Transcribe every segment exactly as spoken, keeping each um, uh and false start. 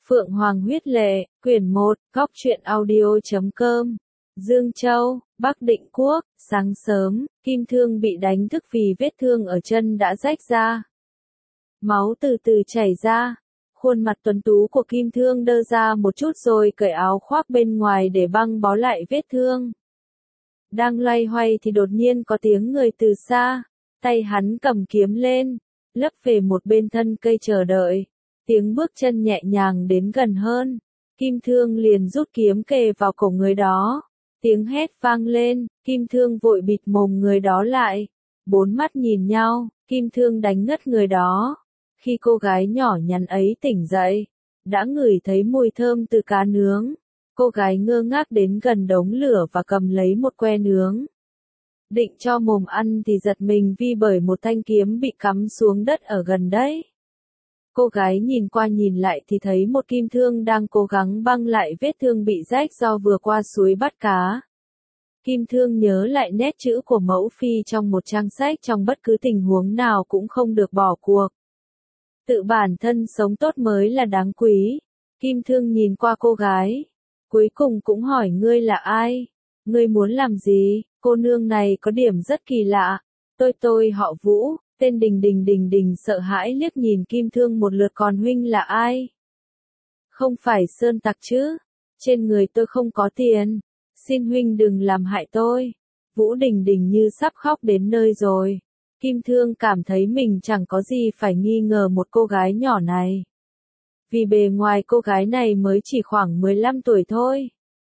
Phượng Hoàng huyết lệ, quyển một, góc truyện audio chấm com. Dương Châu, Bắc Định Quốc, sáng sớm, Kim Thương bị đánh thức vì vết thương ở chân đã rách ra. Máu từ từ chảy ra. Khuôn mặt tuấn tú của Kim Thương đơ ra một chút rồi cởi áo khoác bên ngoài để băng bó lại vết thương. Đang loay hoay thì đột nhiên có tiếng người từ xa, tay hắn cầm kiếm lên, lấp về một bên thân cây chờ đợi. Tiếng bước chân nhẹ nhàng đến gần hơn, Kim Thương liền rút kiếm kề vào cổ người đó. Tiếng hét vang lên, Kim Thương vội bịt mồm người đó lại. Bốn mắt nhìn nhau, Kim Thương đánh ngất người đó. Khi cô gái nhỏ nhắn ấy tỉnh dậy, đã ngửi thấy mùi thơm từ cá nướng. Cô gái ngơ ngác đến gần đống lửa và cầm lấy một que nướng. Định cho mồm ăn thì giật mình vì bởi một thanh kiếm bị cắm xuống đất ở gần đấy. Cô gái nhìn qua nhìn lại thì thấy một Kim Thương đang cố gắng băng lại vết thương bị rách do vừa qua suối bắt cá. Kim Thương nhớ lại nét chữ của mẫu phi trong một trang sách, trong bất cứ tình huống nào cũng không được bỏ cuộc. Tự bản thân sống tốt mới là đáng quý. Kim Thương nhìn qua cô gái, cuối cùng cũng hỏi: ngươi là ai? Ngươi muốn làm gì? Cô nương này có điểm rất kỳ lạ. Tôi tôi họ Vũ. Tên Đình Đình Đình Đình sợ hãi liếc nhìn Kim Thương một lượt. Còn huynh là ai? Không phải sơn tặc chứ? Trên người tôi không có tiền. Xin huynh đừng làm hại tôi. Vũ Đình Đình như sắp khóc đến nơi rồi. Kim Thương cảm thấy mình chẳng có gì phải nghi ngờ một cô gái nhỏ này. Vì bề ngoài cô gái này mới chỉ khoảng mười lăm tuổi thôi.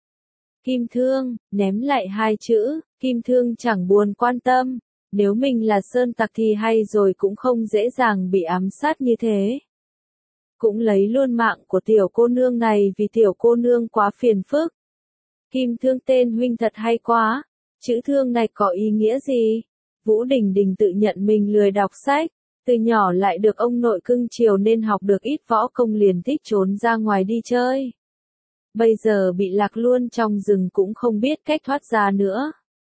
Kim Thương, ném lại hai chữ, Kim Thương chẳng buồn quan tâm. Nếu mình là sơn tặc thì hay rồi, cũng không dễ dàng bị ám sát như thế. Cũng lấy luôn mạng của tiểu cô nương này vì tiểu cô nương quá phiền phức. Kim Thương, tên huynh thật hay quá. Chữ Thương này có ý nghĩa gì? Vũ Đình Đình tự nhận mình lười đọc sách. Từ nhỏ lại được ông nội cưng chiều nên học được ít võ công, liền thích trốn ra ngoài đi chơi. Bây giờ bị lạc luôn trong rừng cũng không biết cách thoát ra nữa.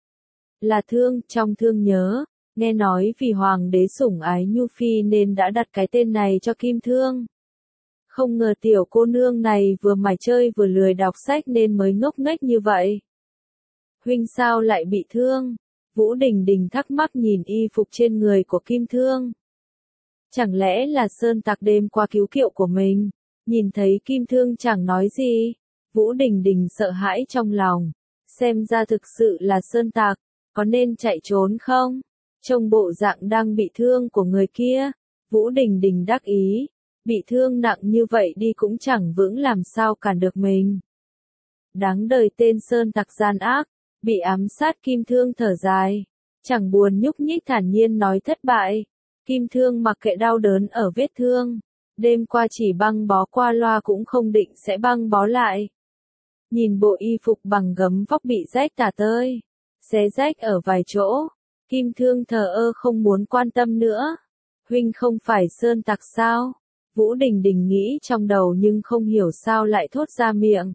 Là Thương, trong Thương nhớ, nghe nói vì hoàng đế sủng ái Nhu Phi nên đã đặt cái tên này cho Kim Thương. Không ngờ tiểu cô nương này vừa mải chơi vừa lười đọc sách nên mới ngốc nghếch như vậy. Huynh sao lại bị thương? Vũ Đình Đình thắc mắc nhìn y phục trên người của Kim Thương. Chẳng lẽ là sơn tặc đêm qua cứu kiệu của mình? Nhìn thấy Kim Thương chẳng nói gì, Vũ Đình Đình sợ hãi trong lòng. Xem ra thực sự là sơn tặc, có nên chạy trốn không? Trông bộ dạng đang bị thương của người kia, Vũ Đình Đình đắc ý. Bị thương nặng như vậy đi cũng chẳng vững làm sao cản được mình. Đáng đời tên sơn tặc gian ác, bị ám sát. Kim Thương thở dài, chẳng buồn nhúc nhích, thản nhiên nói thất bại. Kim Thương mặc kệ đau đớn ở vết thương, đêm qua chỉ băng bó qua loa cũng không định sẽ băng bó lại. Nhìn bộ y phục bằng gấm vóc bị rách tả tơi, xé rách ở vài chỗ, Kim Thương thờ ơ không muốn quan tâm nữa. Huynh không phải sơn tặc sao? Vũ Đình Đình nghĩ trong đầu nhưng không hiểu sao lại thốt ra miệng.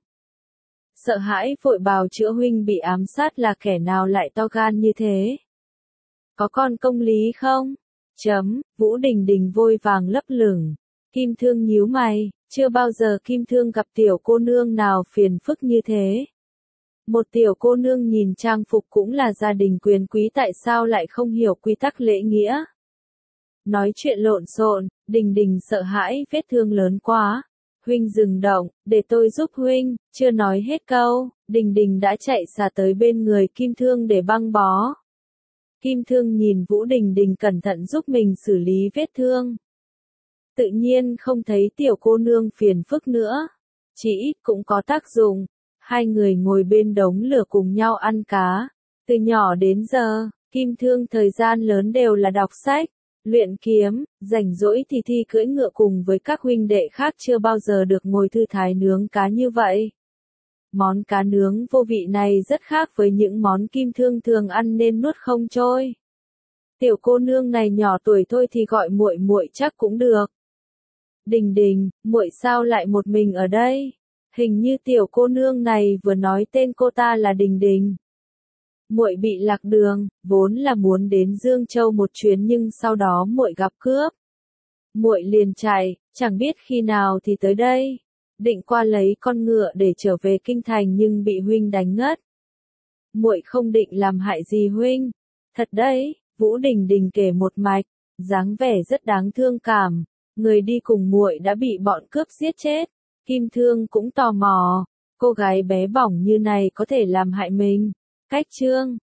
Sợ hãi vội bào chữa: huynh bị ám sát là kẻ nào lại to gan như thế? Có con công lý không? Chấm, Vũ Đình Đình vội vàng lấp lửng. Kim Thương nhíu mày, chưa bao giờ Kim Thương gặp tiểu cô nương nào phiền phức như thế. Một tiểu cô nương nhìn trang phục cũng là gia đình quyền quý, tại sao lại không hiểu quy tắc lễ nghĩa? Nói chuyện lộn xộn, Đình Đình sợ hãi vết thương lớn quá. Huynh dừng động, để tôi giúp huynh. Chưa nói hết câu, Đình Đình đã chạy xà tới bên người Kim Thương để băng bó. Kim Thương nhìn Vũ Đình Đình cẩn thận giúp mình xử lý vết thương. Tự nhiên không thấy tiểu cô nương phiền phức nữa. Chỉ ít cũng có tác dụng. Hai người ngồi bên đống lửa cùng nhau ăn cá. Từ nhỏ đến giờ, Kim Thương thời gian lớn đều là đọc sách, luyện kiếm, rảnh rỗi thì thi cưỡi ngựa cùng với các huynh đệ khác, chưa bao giờ được ngồi thư thái nướng cá như vậy. Món cá nướng vô vị này rất khác với những món Kim Thương thường ăn nên nuốt không trôi. Tiểu cô nương này nhỏ tuổi thôi thì gọi muội muội chắc cũng được. Đình Đình, muội sao lại một mình ở đây? Hình như tiểu cô nương này vừa nói tên cô ta là Đình Đình. Muội bị lạc đường, vốn là muốn đến Dương Châu một chuyến nhưng sau đó muội gặp cướp. Muội liền chạy, chẳng biết khi nào thì tới đây. định qua lấy con ngựa để trở về kinh thành nhưng bị huynh đánh ngất. Muội không định làm hại gì huynh. Thật đấy, Vũ Đình Đình kể một mạch, dáng vẻ rất đáng thương cảm. Người đi cùng muội đã bị bọn cướp giết chết. Kim Thương cũng tò mò, cô gái bé bỏng như này có thể làm hại mình. Cách chương